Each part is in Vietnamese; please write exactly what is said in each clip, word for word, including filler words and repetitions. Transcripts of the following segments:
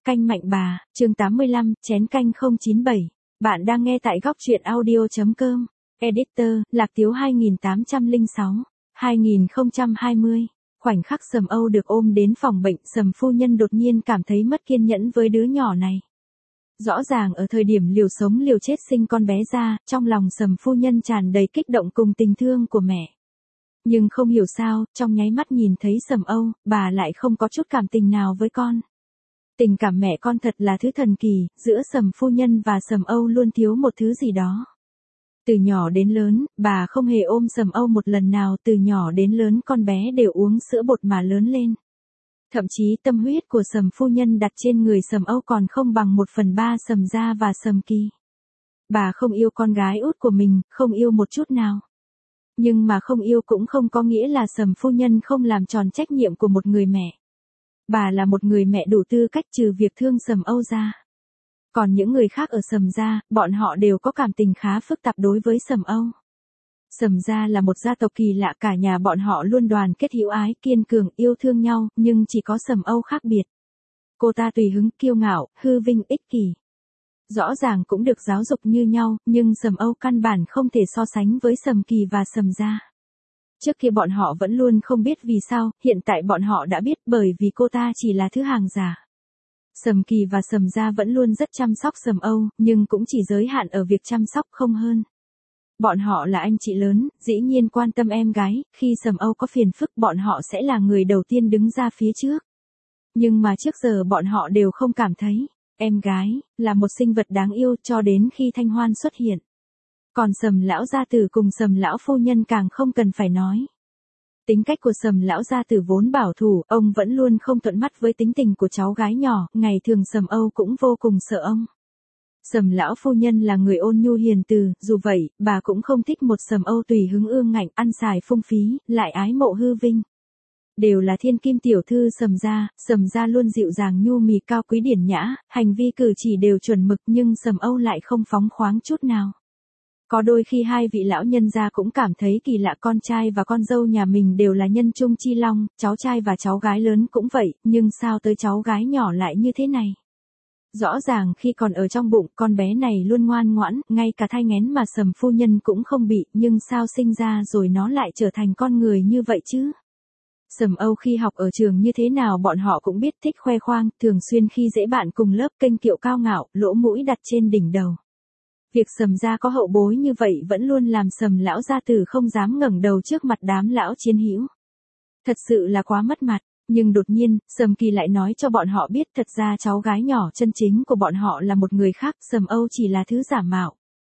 Canh Mạnh Bà, chương tám mươi lăm, chén canh không chín bảy. Bạn đang nghe tại góc truyện audio.com. Editor, Lạc Tiếu hai tám không sáu, hai không hai không. Khoảnh khắc Sầm Âu được ôm đến phòng bệnh, Sầm phu nhân đột nhiên cảm thấy mất kiên nhẫn với đứa nhỏ này. Rõ ràng ở thời điểm liều sống liều chết sinh con bé ra, trong lòng Sầm phu nhân tràn đầy kích động cùng tình thương của mẹ. Nhưng không hiểu sao, trong nháy mắt nhìn thấy Sầm Âu, bà lại không có chút cảm tình nào với con. Tình cảm mẹ con thật là thứ thần kỳ, giữa Sầm phu nhân và Sầm Âu luôn thiếu một thứ gì đó. Từ nhỏ đến lớn, bà không hề ôm Sầm Âu một lần nào, từ nhỏ đến lớn con bé đều uống sữa bột mà lớn lên. Thậm chí tâm huyết của Sầm phu nhân đặt trên người Sầm Âu còn không bằng một phần ba Sầm gia và Sầm Kỳ. Bà không yêu con gái út của mình, không yêu một chút nào. Nhưng mà không yêu cũng không có nghĩa là Sầm phu nhân không làm tròn trách nhiệm của một người mẹ. Bà là một người mẹ đủ tư cách trừ việc thương Sầm Âu ra. Còn những người khác ở Sầm gia, bọn họ đều có cảm tình khá phức tạp đối với Sầm Âu. Sầm gia là một gia tộc kỳ lạ, cả nhà bọn họ luôn đoàn kết hữu ái, kiên cường, yêu thương nhau, nhưng chỉ có Sầm Âu khác biệt. Cô ta tùy hứng, kiêu ngạo, hư vinh, ích kỷ. Rõ ràng cũng được giáo dục như nhau, nhưng Sầm Âu căn bản không thể so sánh với Sầm Kỳ và Sầm gia. Trước kia bọn họ vẫn luôn không biết vì sao, hiện tại bọn họ đã biết, bởi vì cô ta chỉ là thứ hàng giả. Sầm Kỳ và Sầm gia vẫn luôn rất chăm sóc Sầm Âu, nhưng cũng chỉ giới hạn ở việc chăm sóc, không hơn. Bọn họ là anh chị lớn, dĩ nhiên quan tâm em gái, khi Sầm Âu có phiền phức bọn họ sẽ là người đầu tiên đứng ra phía trước. Nhưng mà trước giờ bọn họ đều không cảm thấy em gái là một sinh vật đáng yêu, cho đến khi Thanh Hoan xuất hiện. Còn Sầm lão gia tử cùng Sầm lão phu nhân càng không cần phải nói. Tính cách của Sầm lão gia tử vốn bảo thủ, ông vẫn luôn không thuận mắt với tính tình của cháu gái nhỏ, ngày thường Sầm Âu cũng vô cùng sợ ông. Sầm lão phu nhân là người ôn nhu hiền từ, dù vậy, bà cũng không thích một Sầm Âu tùy hứng ương ngạnh, ăn xài phung phí, lại ái mộ hư vinh. Đều là thiên kim tiểu thư Sầm gia, Sầm gia luôn dịu dàng nhu mì, cao quý điển nhã, hành vi cử chỉ đều chuẩn mực, nhưng Sầm Âu lại không phóng khoáng chút nào. Có đôi khi hai vị lão nhân gia cũng cảm thấy kỳ lạ, con trai và con dâu nhà mình đều là nhân trung chi long, cháu trai và cháu gái lớn cũng vậy, nhưng sao tới cháu gái nhỏ lại như thế này? Rõ ràng khi còn ở trong bụng, con bé này luôn ngoan ngoãn, ngay cả thai nghén mà Sầm phu nhân cũng không bị, nhưng sao sinh ra rồi nó lại trở thành con người như vậy chứ? Sầm Âu khi học ở trường như thế nào bọn họ cũng biết, thích khoe khoang, thường xuyên khi dễ bạn cùng lớp, kênh kiệu cao ngạo, lỗ mũi đặt trên đỉnh đầu. Việc Sầm gia có hậu bối như vậy vẫn luôn làm Sầm lão gia tử không dám ngẩng đầu trước mặt đám lão chiến hữu. Thật sự là quá mất mặt, nhưng đột nhiên, Sầm Kỳ lại nói cho bọn họ biết thật ra cháu gái nhỏ chân chính của bọn họ là một người khác, Sầm Âu chỉ là thứ giả mạo.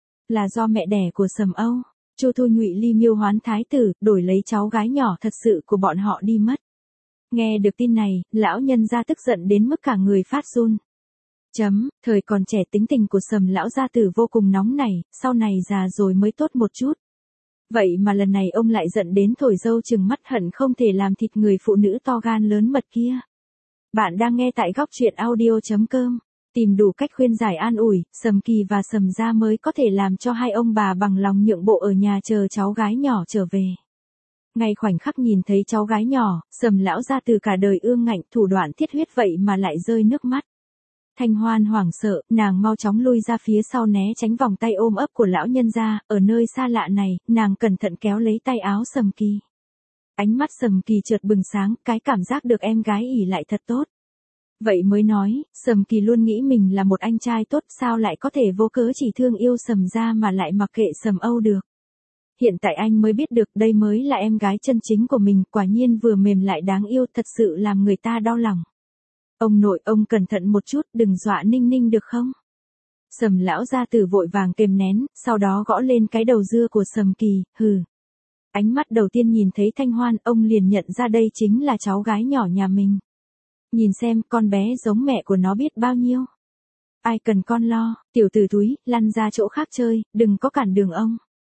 Là do mẹ đẻ của Sầm Âu, Chu Thu Nhụy Ly Miêu hoán thái tử, đổi lấy cháu gái nhỏ thật sự của bọn họ đi mất. Nghe được tin này, lão nhân gia tức giận đến mức cả người phát run. Chấm, thời còn trẻ tính tình của Sầm lão gia tử vô cùng nóng nảy, sau này già rồi mới tốt một chút. Vậy mà lần này ông lại giận đến thổi dâu chừng mắt, hận không thể làm thịt người phụ nữ to gan lớn mật kia. Bạn đang nghe tại góc truyện audio.com. Tìm đủ cách khuyên giải an ủi, Sầm Kỳ và Sầm gia mới có thể làm cho hai ông bà bằng lòng nhượng bộ ở nhà chờ cháu gái nhỏ trở về. Ngay khoảnh khắc nhìn thấy cháu gái nhỏ, Sầm lão gia từ cả đời ương ngạnh, thủ đoạn thiết huyết vậy mà lại rơi nước mắt. Thanh Hoan hoảng sợ, nàng mau chóng lui ra phía sau né tránh vòng tay ôm ấp của lão nhân gia, ở nơi xa lạ này, nàng cẩn thận kéo lấy tay áo Sầm Kỳ. Ánh mắt Sầm Kỳ chợt bừng sáng, cái cảm giác được em gái ỷ lại thật tốt. Vậy mới nói, Sầm Kỳ luôn nghĩ mình là một anh trai tốt, sao lại có thể vô cớ chỉ thương yêu Sầm gia mà lại mặc kệ Sầm Âu được. Hiện tại anh mới biết được đây mới là em gái chân chính của mình, quả nhiên vừa mềm lại đáng yêu, thật sự làm người ta đau lòng. Ông nội, ông cẩn thận một chút, đừng dọa Ninh Ninh được không? Sầm lão gia tử vội vàng kềm nén, sau đó gõ lên cái đầu dưa của Sầm Kỳ, hừ. Ánh mắt đầu tiên nhìn thấy Thanh Hoan, ông liền nhận ra đây chính là cháu gái nhỏ nhà mình. Nhìn xem, con bé giống mẹ của nó biết bao nhiêu. Ai cần con lo, tiểu tử túi, lăn ra chỗ khác chơi, đừng có cản đường ông.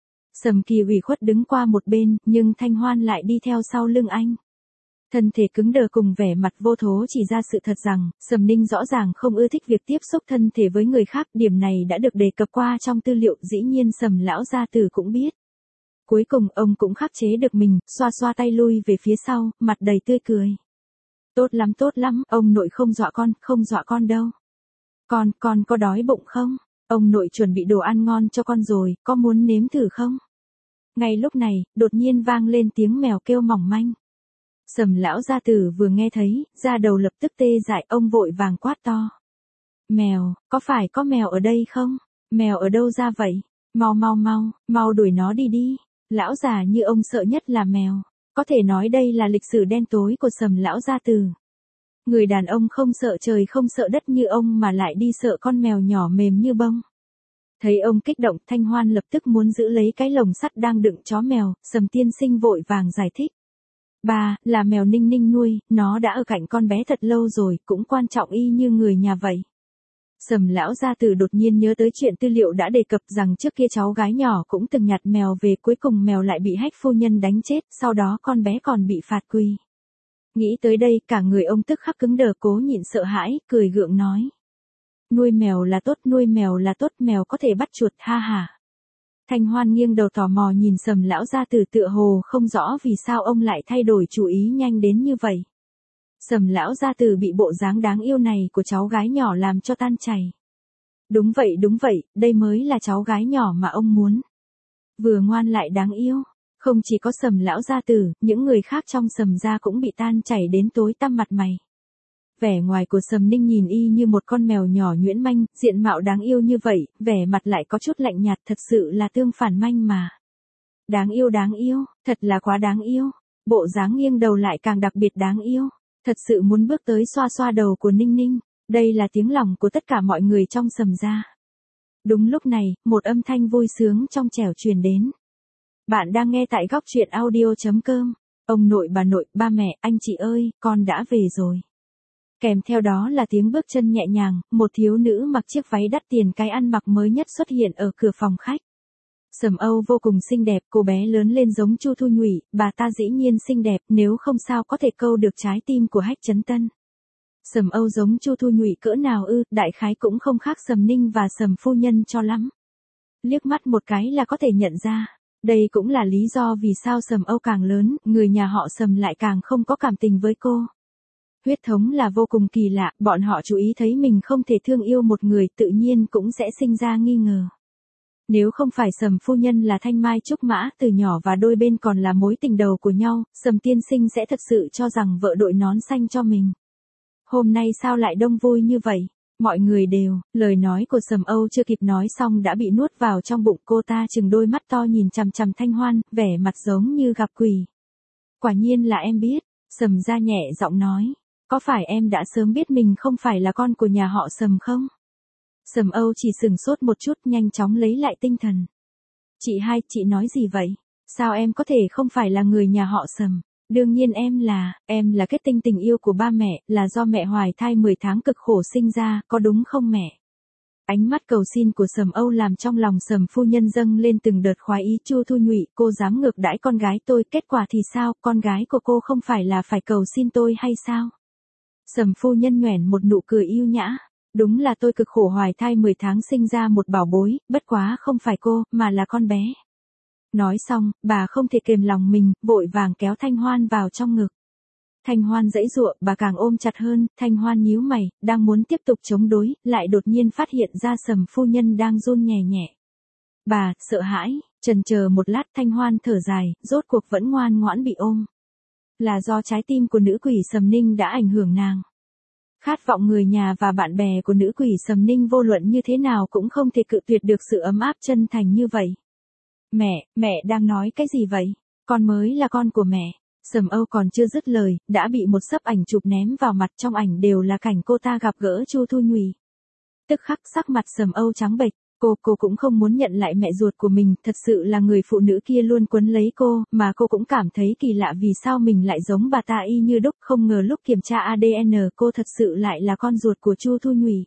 Sầm Kỳ ủy khuất đứng qua một bên, nhưng Thanh Hoan lại đi theo sau lưng anh. Thân thể cứng đờ cùng vẻ mặt vô thố chỉ ra sự thật rằng, Sầm Ninh rõ ràng không ưa thích việc tiếp xúc thân thể với người khác, điểm này đã được đề cập qua trong tư liệu, dĩ nhiên Sầm lão gia tử cũng biết. Cuối cùng ông cũng khắc chế được mình, xoa xoa tay lui về phía sau, mặt đầy tươi cười. Tốt lắm tốt lắm, ông nội không dọa con, không dọa con đâu. Con, con có đói bụng không? Ông nội chuẩn bị đồ ăn ngon cho con rồi, có muốn nếm thử không? Ngay lúc này, đột nhiên vang lên tiếng mèo kêu mỏng manh. Sầm lão gia tử vừa nghe thấy, da đầu lập tức tê dại, ông vội vàng quát to. Mèo, có phải có mèo ở đây không? Mèo ở đâu ra vậy? Mau mau mau, mau đuổi nó đi đi. Lão già như ông sợ nhất là mèo. Có thể nói đây là lịch sử đen tối của Sầm lão gia tử. Người đàn ông không sợ trời không sợ đất như ông mà lại đi sợ con mèo nhỏ mềm như bông. Thấy ông kích động, Thanh Hoan lập tức muốn giữ lấy cái lồng sắt đang đựng chó mèo, Sầm tiên sinh vội vàng giải thích. Ba, là mèo Ninh Ninh nuôi, nó đã ở cạnh con bé thật lâu rồi, cũng quan trọng y như người nhà vậy. Sầm lão gia tử đột nhiên nhớ tới chuyện tư liệu đã đề cập rằng trước kia cháu gái nhỏ cũng từng nhặt mèo về, cuối cùng mèo lại bị Hách phu nhân đánh chết, sau đó con bé còn bị phạt quỳ. Nghĩ tới đây, cả người ông tức khắc cứng đờ, cố nhịn sợ hãi, cười gượng nói. Nuôi mèo là tốt, nuôi mèo là tốt, mèo có thể bắt chuột, ha ha. Thanh Hoan nghiêng đầu tò mò nhìn Sầm lão gia tử, tựa hồ không rõ vì sao ông lại thay đổi chủ ý nhanh đến như vậy. Sầm lão gia tử bị bộ dáng đáng yêu này của cháu gái nhỏ làm cho tan chảy. Đúng vậy đúng vậy, đây mới là cháu gái nhỏ mà ông muốn. Vừa ngoan lại đáng yêu. Không chỉ có Sầm lão gia tử, những người khác trong Sầm gia cũng bị tan chảy đến tối tăm mặt mày. Vẻ ngoài của Sầm Ninh nhìn y như một con mèo nhỏ nhuyễn manh, diện mạo đáng yêu như vậy, vẻ mặt lại có chút lạnh nhạt, thật sự là tương phản manh mà. Đáng yêu đáng yêu, thật là quá đáng yêu. Bộ dáng nghiêng đầu lại càng đặc biệt đáng yêu. Thật sự muốn bước tới xoa xoa đầu của Ninh Ninh. Đây là tiếng lòng của tất cả mọi người trong Sầm gia. Đúng lúc này, một âm thanh vui sướng trong trẻo truyền đến. Bạn đang nghe tại góc truyện audio chấm com. Ông nội bà nội, ba mẹ, anh chị ơi, con đã về rồi. Kèm theo đó là tiếng bước chân nhẹ nhàng, một thiếu nữ mặc chiếc váy đắt tiền cái ăn mặc mới nhất xuất hiện ở cửa phòng khách. Sầm Âu vô cùng xinh đẹp, cô bé lớn lên giống Chu Thu Nhụy, bà ta dĩ nhiên xinh đẹp, nếu không sao có thể câu được trái tim của Hách Chấn Tân. Sầm Âu giống Chu Thu Nhụy cỡ nào ư, đại khái cũng không khác Sầm Ninh và Sầm phu nhân cho lắm. Liếc mắt một cái là có thể nhận ra. Đây cũng là lý do vì sao Sầm Âu càng lớn, người nhà họ Sầm lại càng không có cảm tình với cô. Huyết thống là vô cùng kỳ lạ, bọn họ chú ý thấy mình không thể thương yêu một người, tự nhiên cũng sẽ sinh ra nghi ngờ. Nếu không phải Sầm phu nhân là thanh mai trúc mã từ nhỏ và đôi bên còn là mối tình đầu của nhau, Sầm tiên sinh sẽ thật sự cho rằng vợ đội nón xanh cho mình. Hôm nay sao lại đông vui như vậy? Mọi người đều, lời nói của Sầm Âu chưa kịp nói xong đã bị nuốt vào trong bụng, cô ta trừng đôi mắt to nhìn chằm chằm Thanh Hoan, vẻ mặt giống như gặp quỷ. Quả nhiên là em biết, Sầm ra nhẹ giọng nói, có phải em đã sớm biết mình không phải là con của nhà họ Sầm không? Sầm Âu chỉ sừng sốt một chút, nhanh chóng lấy lại tinh thần. Chị hai, chị nói gì vậy? Sao em có thể không phải là người nhà họ Sầm? Đương nhiên em là, em là kết tinh tình yêu của ba mẹ, là do mẹ hoài thai mười tháng cực khổ sinh ra, có đúng không mẹ? Ánh mắt cầu xin của Sầm Âu làm trong lòng Sầm phu nhân dâng lên từng đợt khoái ý. Chu Thu Nhụy, cô dám ngược đãi con gái tôi, kết quả thì sao, con gái của cô không phải là phải cầu xin tôi hay sao? Sầm phu nhân nhoẻn một nụ cười yêu nhã. Đúng là tôi cực khổ hoài thai mười tháng sinh ra một bảo bối, bất quá không phải cô, mà là con bé. Nói xong, bà không thể kềm lòng mình, vội vàng kéo Thanh Hoan vào trong ngực. Thanh Hoan giãy giụa, bà càng ôm chặt hơn, Thanh Hoan nhíu mày, đang muốn tiếp tục chống đối, lại đột nhiên phát hiện ra Sầm phu nhân đang run nhẹ nhẹ. Bà, sợ hãi, chần chờ một lát, Thanh Hoan thở dài, rốt cuộc vẫn ngoan ngoãn bị ôm. Là do trái tim của nữ quỷ Sầm Ninh đã ảnh hưởng nàng. Khát vọng người nhà và bạn bè của nữ quỷ Sầm Ninh vô luận như thế nào cũng không thể cự tuyệt được sự ấm áp chân thành như vậy. Mẹ, mẹ đang nói cái gì vậy? Con mới là con của mẹ. Sầm Âu còn chưa dứt lời, đã bị một xấp ảnh chụp ném vào mặt, trong ảnh đều là cảnh cô ta gặp gỡ Chu Thu Nhụy. Tức khắc sắc mặt Sầm Âu trắng bệch, cô cô cũng không muốn nhận lại mẹ ruột của mình, thật sự là người phụ nữ kia luôn quấn lấy cô, mà cô cũng cảm thấy kỳ lạ vì sao mình lại giống bà ta y như đúc, không ngờ lúc kiểm tra a đê en cô thật sự lại là con ruột của Chu Thu Nhụy.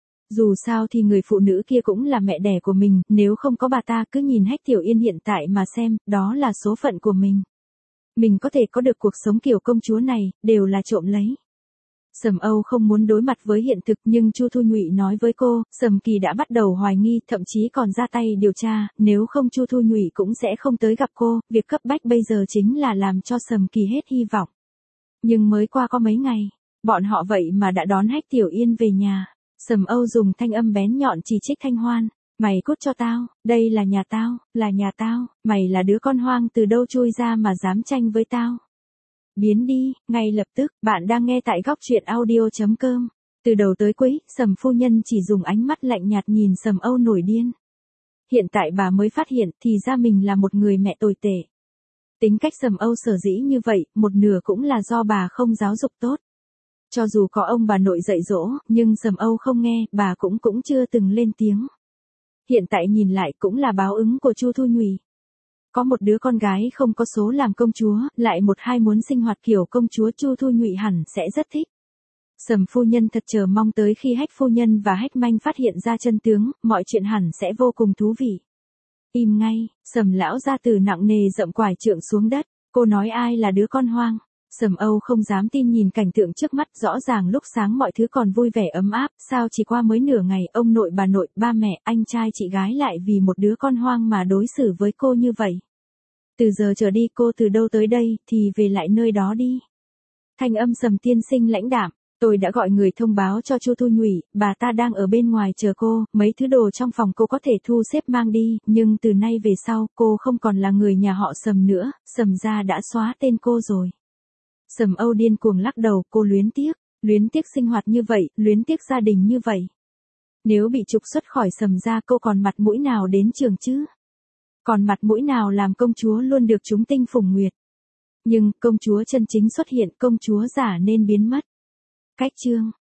Dù sao thì người phụ nữ kia cũng là mẹ đẻ của mình, nếu không có bà ta cứ nhìn Hách Tiểu Yên hiện tại mà xem, đó là số phận của mình. Mình có thể có được cuộc sống kiểu công chúa này, đều là trộm lấy. Sầm Âu không muốn đối mặt với hiện thực, nhưng Chu Thu Nhụy nói với cô, Sầm Kỳ đã bắt đầu hoài nghi, thậm chí còn ra tay điều tra, nếu không Chu Thu Nhụy cũng sẽ không tới gặp cô, việc cấp bách bây giờ chính là làm cho Sầm Kỳ hết hy vọng. Nhưng mới qua có mấy ngày, Bọn họ vậy mà đã đón Hách Tiểu Yên về nhà. Sầm Âu dùng thanh âm bén nhọn chỉ trích Thanh Hoan. Mày cút cho tao, đây là nhà tao, là nhà tao, mày là đứa con hoang từ đâu chui ra mà dám tranh với tao. Biến đi, ngay lập tức, bạn đang nghe tại góc truyện audio.com. Từ đầu tới cuối, Sầm phu nhân chỉ dùng ánh mắt lạnh nhạt nhìn Sầm Âu nổi điên. Hiện tại bà mới phát hiện thì ra mình là một người mẹ tồi tệ. Tính cách Sầm Âu sở dĩ như vậy, một nửa cũng là do bà không giáo dục tốt. Cho dù có ông bà nội dạy dỗ, nhưng Sầm Âu không nghe, bà cũng cũng chưa từng lên tiếng. Hiện tại nhìn lại cũng là báo ứng của Chu Thu Nhụy. Có một đứa con gái không có số làm công chúa, lại một hai muốn sinh hoạt kiểu công chúa, Chu Thu Nhụy hẳn sẽ rất thích. Sầm phu nhân thật chờ mong tới khi Hách phu nhân và Hách manh phát hiện ra chân tướng, mọi chuyện hẳn sẽ vô cùng thú vị. Im ngay, Sầm lão gia tử nặng nề dậm quải trượng xuống đất, cô nói ai là đứa con hoang. Sầm Âu không dám tin nhìn cảnh tượng trước mắt, rõ ràng lúc sáng mọi thứ còn vui vẻ ấm áp, sao chỉ qua mới nửa ngày, ông nội bà nội, ba mẹ, anh trai chị gái lại vì một đứa con hoang mà đối xử với cô như vậy. Từ giờ trở đi cô từ đâu tới đây, thì về lại nơi đó đi. Thanh âm Sầm tiên sinh lãnh đạm, tôi đã gọi người thông báo cho Chu Thu Nhụy, bà ta đang ở bên ngoài chờ cô, mấy thứ đồ trong phòng cô có thể thu xếp mang đi, nhưng từ nay về sau, cô không còn là người nhà họ Sầm nữa, Sầm gia đã xóa tên cô rồi. Sầm Âu điên cuồng lắc đầu, cô luyến tiếc, luyến tiếc sinh hoạt như vậy, luyến tiếc gia đình như vậy. Nếu bị trục xuất khỏi Sầm gia cô còn mặt mũi nào đến trường chứ? Còn mặt mũi nào làm công chúa luôn được chúng tinh phùng nguyệt? Nhưng, công chúa chân chính xuất hiện, công chúa giả nên biến mất. Cách chương